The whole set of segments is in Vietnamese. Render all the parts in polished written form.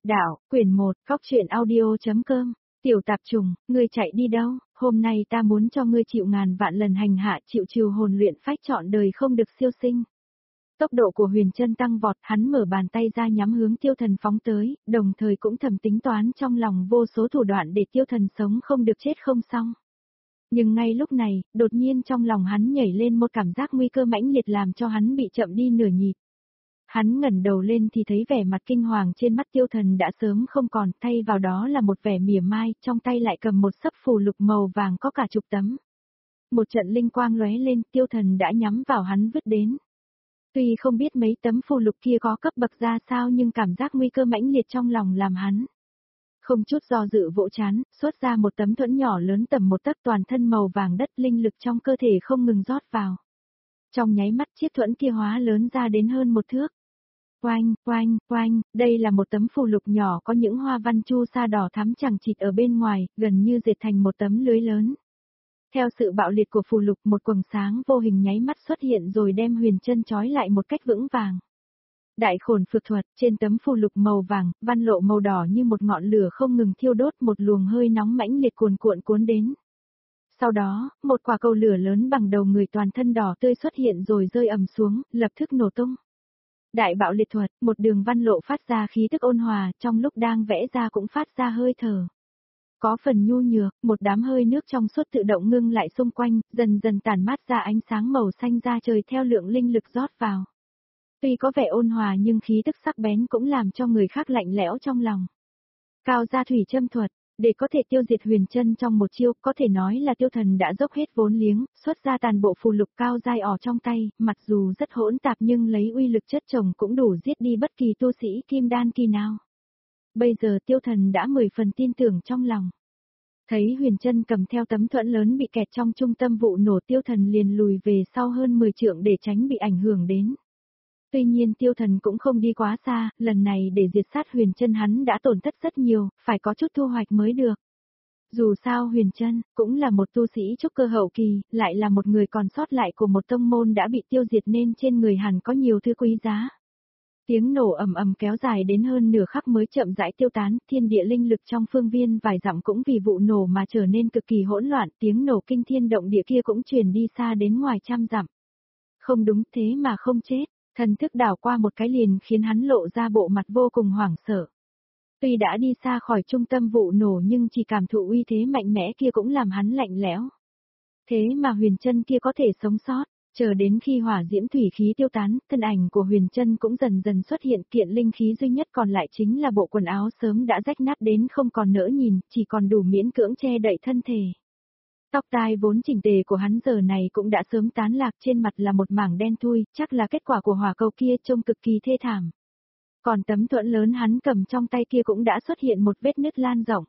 Đạo, quyển 1, Cóc truyện audio.com, tiểu tạp trùng, ngươi chạy đi đâu, hôm nay ta muốn cho ngươi chịu ngàn vạn lần hành hạ chịu trừ hồn luyện phách trọn đời không được siêu sinh. Tốc độ của Huyền Trân tăng vọt, hắn mở bàn tay ra nhắm hướng Tiêu Thần phóng tới, đồng thời cũng thầm tính toán trong lòng vô số thủ đoạn để Tiêu Thần sống không được chết không xong. Nhưng ngay lúc này, đột nhiên trong lòng hắn nhảy lên một cảm giác nguy cơ mãnh liệt làm cho hắn bị chậm đi nửa nhịp. Hắn ngẩng đầu lên thì thấy vẻ mặt kinh hoàng trên mắt Tiêu Thần đã sớm không còn, thay vào đó là một vẻ mỉa mai, trong tay lại cầm một sấp phù lục màu vàng có cả chục tấm. Một trận linh quang lóe lên, Tiêu Thần đã nhắm vào hắn vứt đến. Tuy không biết mấy tấm phù lục kia có cấp bậc ra sao nhưng cảm giác nguy cơ mãnh liệt trong lòng làm hắn không chút do dự vỗ chán, xuất ra một tấm thuẫn nhỏ lớn tầm một tấc toàn thân màu vàng đất, linh lực trong cơ thể không ngừng rót vào. Trong nháy mắt chiếc thuẫn kia hóa lớn ra đến hơn một thước. Oanh, oanh, oanh, đây là một tấm phù lục nhỏ có những hoa văn chu sa đỏ thắm chằng chịt ở bên ngoài, gần như dệt thành một tấm lưới lớn. Theo sự bạo liệt của phù lục, một quầng sáng vô hình nháy mắt xuất hiện rồi đem Huyền Trân trói lại một cách vững vàng. Đại khổn phược thuật, trên tấm phù lục màu vàng, văn lộ màu đỏ như một ngọn lửa không ngừng thiêu đốt, một luồng hơi nóng mãnh liệt cuồn cuộn cuốn đến. Sau đó, một quả cầu lửa lớn bằng đầu người toàn thân đỏ tươi xuất hiện rồi rơi ầm xuống, lập tức nổ tung. Đại bạo liệt thuật, một đường văn lộ phát ra khí tức ôn hòa, trong lúc đang vẽ ra cũng phát ra hơi thở. Có phần nhu nhược, một đám hơi nước trong suốt tự động ngưng lại xung quanh, dần dần tản mát ra ánh sáng màu xanh da trời theo lượng linh lực rót vào. Tuy có vẻ ôn hòa nhưng khí tức sắc bén cũng làm cho người khác lạnh lẽo trong lòng. Cao gia thủy châm thuật, để có thể tiêu diệt Huyền Trân trong một chiêu, có thể nói là Tiêu Thần đã dốc hết vốn liếng, xuất ra toàn bộ phù lục cao giai ỏ trong tay, mặc dù rất hỗn tạp nhưng lấy uy lực chất chồng cũng đủ giết đi bất kỳ tu sĩ kim đan kỳ nào. Bây giờ Tiêu Thần đã 10 phần tin tưởng trong lòng. Thấy Huyền Trân cầm theo tấm thuẫn lớn bị kẹt trong trung tâm vụ nổ, Tiêu Thần liền lùi về sau hơn 10 trượng để tránh bị ảnh hưởng đến. Tuy nhiên Tiêu Thần cũng không đi quá xa, lần này để diệt sát Huyền Trân hắn đã tổn thất rất nhiều, phải có chút thu hoạch mới được. Dù sao Huyền Trân cũng là một tu sĩ trúc cơ hậu kỳ, lại là một người còn sót lại của một tông môn đã bị tiêu diệt nên trên người hẳn có nhiều thứ quý giá. Tiếng nổ ầm ầm kéo dài đến hơn nửa khắc mới chậm rãi tiêu tán, thiên địa linh lực trong phương viên vài dặm cũng vì vụ nổ mà trở nên cực kỳ hỗn loạn, tiếng nổ kinh thiên động địa kia cũng truyền đi xa đến ngoài trăm dặm. Không đúng, thế mà không chết. Thần thức đảo qua một cái liền khiến hắn lộ ra bộ mặt vô cùng hoảng sợ. Tuy đã đi xa khỏi trung tâm vụ nổ nhưng chỉ cảm thụ uy thế mạnh mẽ kia cũng làm hắn lạnh lẽo. Thế mà Huyền Trân kia có thể sống sót, chờ đến khi hỏa diễm thủy khí tiêu tán, thân ảnh của Huyền Trân cũng dần dần xuất hiện, kiện linh khí duy nhất còn lại chính là bộ quần áo sớm đã rách nát đến không còn nỡ nhìn, chỉ còn đủ miễn cưỡng che đậy thân thể. Tóc tai vốn chỉnh tề của hắn giờ này cũng đã sớm tán lạc, trên mặt là một mảng đen thui, chắc là kết quả của hỏa cầu kia, trông cực kỳ thê thảm. Còn tấm thuẫn lớn hắn cầm trong tay kia cũng đã xuất hiện một vết nứt lan rộng.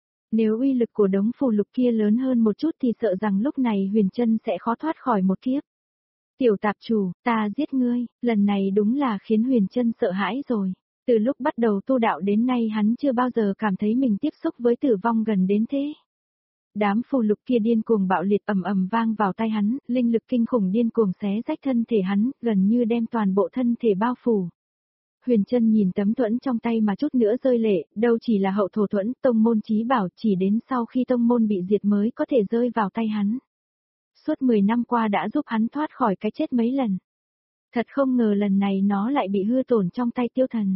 Nếu uy lực của đống phù lục kia lớn hơn một chút thì sợ rằng lúc này Huyền Trân sẽ khó thoát khỏi một kiếp. Tiểu tạp chủ, ta giết ngươi, lần này đúng là khiến Huyền Trân sợ hãi rồi. Từ lúc bắt đầu tu đạo đến nay hắn chưa bao giờ cảm thấy mình tiếp xúc với tử vong gần đến thế. Đám phù lục kia điên cuồng bạo liệt ầm ầm vang vào tay hắn, linh lực kinh khủng điên cuồng xé rách thân thể hắn, gần như đem toàn bộ thân thể bao phủ. Huyền Trân nhìn tấm thuẫn trong tay mà chút nữa rơi lệ, đâu chỉ là hậu thổ thuẫn, tông môn chí bảo, chỉ đến sau khi tông môn bị diệt mới có thể rơi vào tay hắn. Suốt 10 năm qua đã giúp hắn thoát khỏi cái chết mấy lần. Thật không ngờ lần này nó lại bị hư tổn trong tay Tiêu Thần.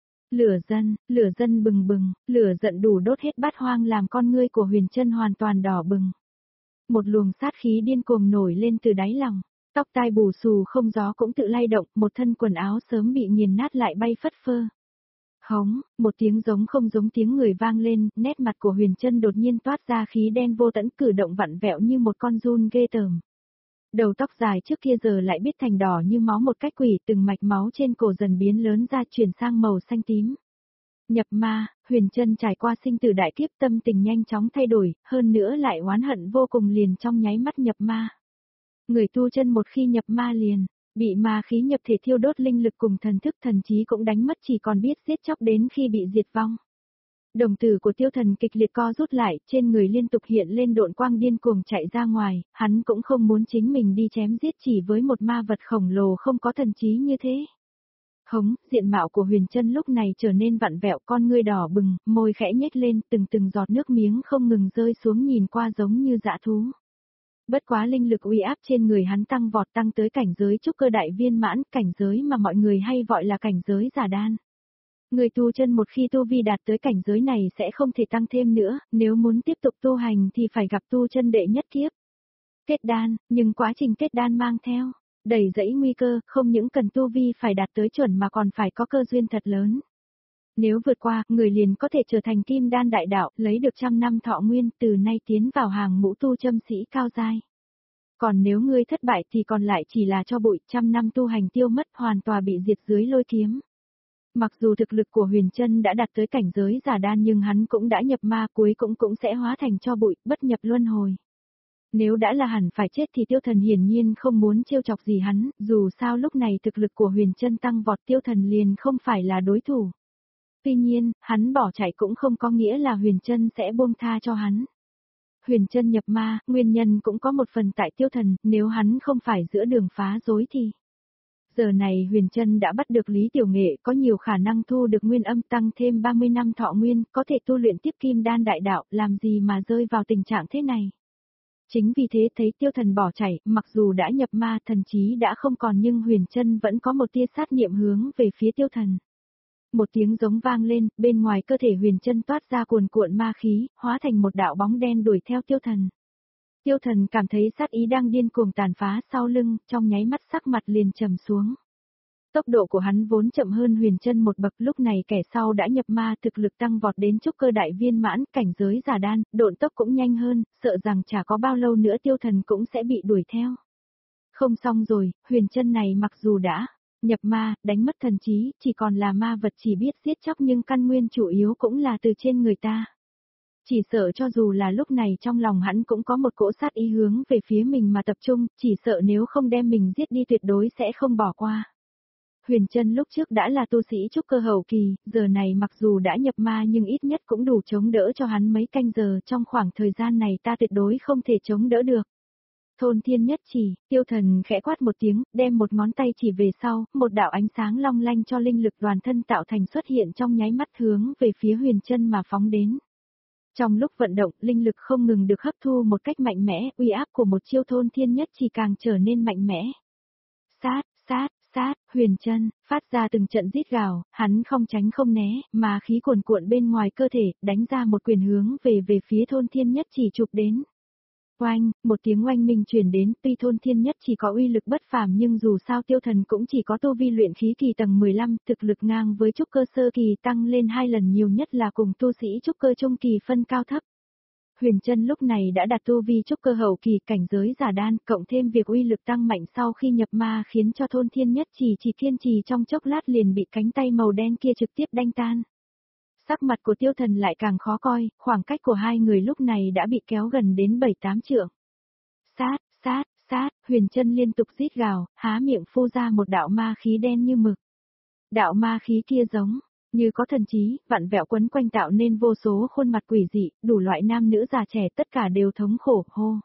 Lửa dân bừng bừng, lửa giận đủ đốt hết bát hoang làm con ngươi của Huyền Trân hoàn toàn đỏ bừng. Một luồng sát khí điên cuồng nổi lên từ đáy lòng, tóc tai bù xù không gió cũng tự lay động, một thân quần áo sớm bị nghiền nát lại bay phất phơ. Hống, một tiếng giống không giống tiếng người vang lên, nét mặt của Huyền Trân đột nhiên toát ra khí đen vô tận, cử động vặn vẹo như một con giun ghê tởm. Đầu tóc dài trước kia giờ lại biết thành đỏ như máu một cách quỷ, từng mạch máu trên cổ dần biến lớn ra chuyển sang màu xanh tím. Nhập ma, Huyền Trân trải qua sinh tử đại kiếp, tâm tình nhanh chóng thay đổi, hơn nữa lại oán hận vô cùng, liền trong nháy mắt nhập ma. Người tu chân một khi nhập ma liền, bị ma khí nhập thể thiêu đốt linh lực cùng thần thức thần trí cũng đánh mất, chỉ còn biết giết chóc đến khi bị diệt vong. Đồng tử của Tiêu Thần kịch liệt co rút lại, trên người liên tục hiện lên độn quang điên cuồng chạy ra ngoài, hắn cũng không muốn chính mình đi chém giết chỉ với một ma vật khổng lồ không có thần trí như thế. Hống, diện mạo của Huyền Trân lúc này trở nên vặn vẹo, con ngươi đỏ bừng, môi khẽ nhếch lên, từng giọt nước miếng không ngừng rơi xuống, nhìn qua giống như dã thú. Bất quá linh lực uy áp trên người hắn tăng vọt, tăng tới cảnh giới trúc cơ đại viên mãn, cảnh giới mà mọi người hay gọi là cảnh giới giả đan. Người tu chân một khi tu vi đạt tới cảnh giới này sẽ không thể tăng thêm nữa, nếu muốn tiếp tục tu hành thì phải gặp tu chân đệ nhất kiếp. Kết đan, nhưng quá trình kết đan mang theo đầy dẫy nguy cơ, không những cần tu vi phải đạt tới chuẩn mà còn phải có cơ duyên thật lớn. Nếu vượt qua, người liền có thể trở thành kim đan đại đạo, lấy được 100 năm thọ nguyên, từ nay tiến vào hàng ngũ tu châm sĩ cao giai. Còn nếu ngươi thất bại thì còn lại chỉ là cho bụi, 100 năm tu hành tiêu mất, hoàn toàn bị diệt dưới lôi kiếm. Mặc dù thực lực của Huyền Trân đã đạt tới cảnh giới giả đan nhưng hắn cũng đã nhập ma, cuối cũng sẽ hóa thành cho bụi, bất nhập luân hồi. Nếu đã là hẳn phải chết thì Tiêu Thần hiển nhiên không muốn trêu chọc gì hắn, dù sao lúc này thực lực của Huyền Trân tăng vọt, Tiêu Thần liền không phải là đối thủ. Tuy nhiên, hắn bỏ chạy cũng không có nghĩa là Huyền Trân sẽ buông tha cho hắn. Huyền Trân nhập ma, nguyên nhân cũng có một phần tại Tiêu Thần, nếu hắn không phải giữa đường phá rối thì... Giờ này Huyền Trân đã bắt được Lý Tiểu Nghệ, có nhiều khả năng thu được nguyên âm, tăng thêm 30 năm thọ nguyên, có thể tu luyện tiếp kim đan đại đạo, làm gì mà rơi vào tình trạng thế này. Chính vì thế thấy Tiêu Thần bỏ chạy, mặc dù đã nhập ma, thần trí đã không còn nhưng Huyền Trân vẫn có một tia sát niệm hướng về phía Tiêu Thần. Một tiếng giống vang lên, bên ngoài cơ thể Huyền Trân toát ra cuồn cuộn ma khí, hóa thành một đạo bóng đen đuổi theo Tiêu Thần. Tiêu Thần cảm thấy sát ý đang điên cuồng tàn phá sau lưng, trong nháy mắt sắc mặt liền trầm xuống. Tốc độ của hắn vốn chậm hơn Huyền Trân một bậc, lúc này kẻ sau đã nhập ma, thực lực tăng vọt đến trúc cơ đại viên mãn, cảnh giới giả đan, độn tốc cũng nhanh hơn, sợ rằng chả có bao lâu nữa Tiêu Thần cũng sẽ bị đuổi theo. Không xong rồi, Huyền Trân này mặc dù đã nhập ma, đánh mất thần trí, chỉ còn là ma vật chỉ biết giết chóc nhưng căn nguyên chủ yếu cũng là từ trên người ta. Chỉ sợ cho dù là lúc này trong lòng hắn cũng có một cỗ sát ý hướng về phía mình mà tập trung, chỉ sợ nếu không đem mình giết đi tuyệt đối sẽ không bỏ qua. Huyền Trân lúc trước đã là tu sĩ trúc cơ hậu kỳ, giờ này mặc dù đã nhập ma nhưng ít nhất cũng đủ chống đỡ cho hắn mấy canh giờ, trong khoảng thời gian này ta tuyệt đối không thể chống đỡ được. Thôn Thiên Nhất Chỉ, Tiêu Thần khẽ quát một tiếng, đem một ngón tay chỉ về sau, một đạo ánh sáng long lanh cho linh lực toàn thân tạo thành xuất hiện trong nháy mắt hướng về phía Huyền Trân mà phóng đến. Trong lúc vận động, linh lực không ngừng được hấp thu một cách mạnh mẽ, uy áp của một chiêu Thôn Thiên Nhất Chỉ càng trở nên mạnh mẽ. Sát, Huyền Trân phát ra từng trận rít gào, hắn không tránh không né, mà khí cuồn cuộn bên ngoài cơ thể, đánh ra một quyền hướng về phía Thôn Thiên Nhất Chỉ chụp đến. Oanh, một tiếng oanh minh truyền đến, tuy Thôn Thiên Nhất Chỉ có uy lực bất phàm nhưng dù sao Tiêu Thần cũng chỉ có tu vi luyện khí kỳ tầng 15, thực lực ngang với trúc cơ sơ kỳ, tăng lên 2 lần nhiều nhất là cùng tu sĩ trúc cơ trung kỳ phân cao thấp. Huyền Trân lúc này đã đạt tu vi trúc cơ hậu kỳ, cảnh giới giả đan, cộng thêm việc uy lực tăng mạnh sau khi nhập ma khiến cho Thôn Thiên Nhất Chỉ kiên trì trong chốc lát liền bị cánh tay màu đen kia trực tiếp đánh tan. Sắc mặt của Tiêu Thần lại càng khó coi, khoảng cách của hai người lúc này đã bị kéo gần đến 7-8 trượng. Sát, Huyền Trân liên tục rít gào, há miệng phun ra một đạo ma khí đen như mực. Đạo ma khí kia giống như có thần trí, vặn vẹo quấn quanh tạo nên vô số khuôn mặt quỷ dị, đủ loại nam nữ già trẻ tất cả đều thống khổ,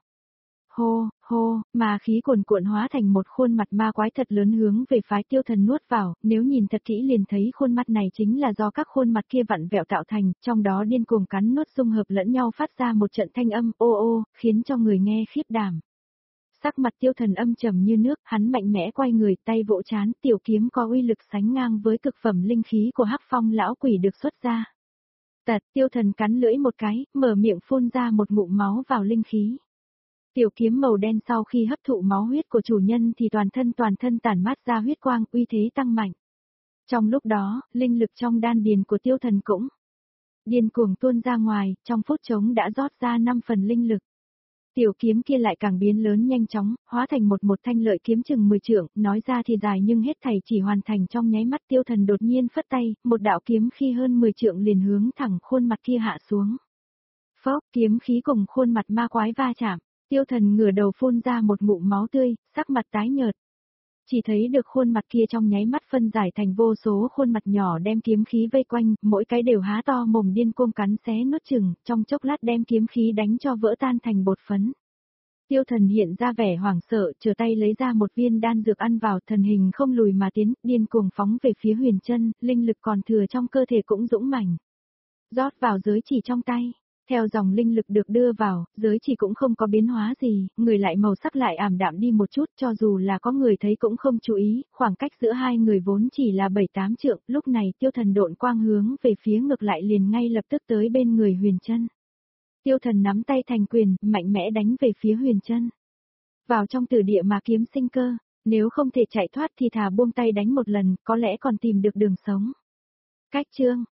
hô, ma khí cuồn cuộn hóa thành một khuôn mặt ma quái thật lớn hướng về phái Tiêu Thần nuốt vào, nếu nhìn thật kỹ liền thấy khuôn mặt này chính là do các khuôn mặt kia vặn vẹo tạo thành, trong đó điên cuồng cắn nuốt dung hợp lẫn nhau phát ra một trận thanh âm ô, khiến cho người nghe khiếp đảm. Sắc mặt Tiêu Thần âm trầm như nước, hắn mạnh mẽ quay người, tay vỗ chán, tiểu kiếm có uy lực sánh ngang với cực phẩm linh khí của Hắc Phong lão quỷ được xuất ra. Tiêu Thần cắn lưỡi một cái, mở miệng phun ra một ngụm máu vào linh khí. Tiểu kiếm màu đen sau khi hấp thụ máu huyết của chủ nhân thì toàn thân tản mát ra huyết quang, uy thế tăng mạnh. Trong lúc đó, linh lực trong đan điền của Tiêu Thần cũng điên cuồng tuôn ra ngoài, trong phút chốc đã rót ra 5 phần linh lực. Tiểu kiếm kia lại càng biến lớn nhanh chóng, hóa thành một thanh lợi kiếm chừng 10 trượng, nói ra thì dài nhưng hết thảy chỉ hoàn thành trong nháy mắt. Tiêu Thần đột nhiên phất tay, một đạo kiếm khi hơn 10 trượng liền hướng thẳng khuôn mặt kia hạ xuống. Phốc, kiếm khí cùng khuôn mặt ma quái va chạm, Tiêu Thần ngửa đầu phun ra một ngụm máu tươi, sắc mặt tái nhợt. Chỉ thấy được khuôn mặt kia trong nháy mắt phân giải thành vô số khuôn mặt nhỏ đem kiếm khí vây quanh, mỗi cái đều há to mồm điên cuồng cắn xé nuốt chửng, trong chốc lát đem kiếm khí đánh cho vỡ tan thành bột phấn. Tiêu Thần hiện ra vẻ hoảng sợ, trở tay lấy ra một viên đan dược ăn vào, thần hình không lùi mà tiến, điên cuồng phóng về phía Huyền Chân, linh lực còn thừa trong cơ thể cũng dũng mãnh rót vào giới chỉ trong tay. Theo dòng linh lực được đưa vào, giới chỉ cũng không có biến hóa gì, người lại màu sắc lại ảm đạm đi một chút, cho dù là có người thấy cũng không chú ý, khoảng cách giữa hai người vốn chỉ là 7-8 trượng, lúc này Tiêu Thần độn quang hướng về phía ngược lại liền ngay lập tức tới bên người Huyền Chân. Tiêu Thần nắm tay thành quyền, mạnh mẽ đánh về phía Huyền Chân. Vào trong tử địa mà kiếm sinh cơ, nếu không thể chạy thoát thì thà buông tay đánh một lần, có lẽ còn tìm được đường sống. Cách chương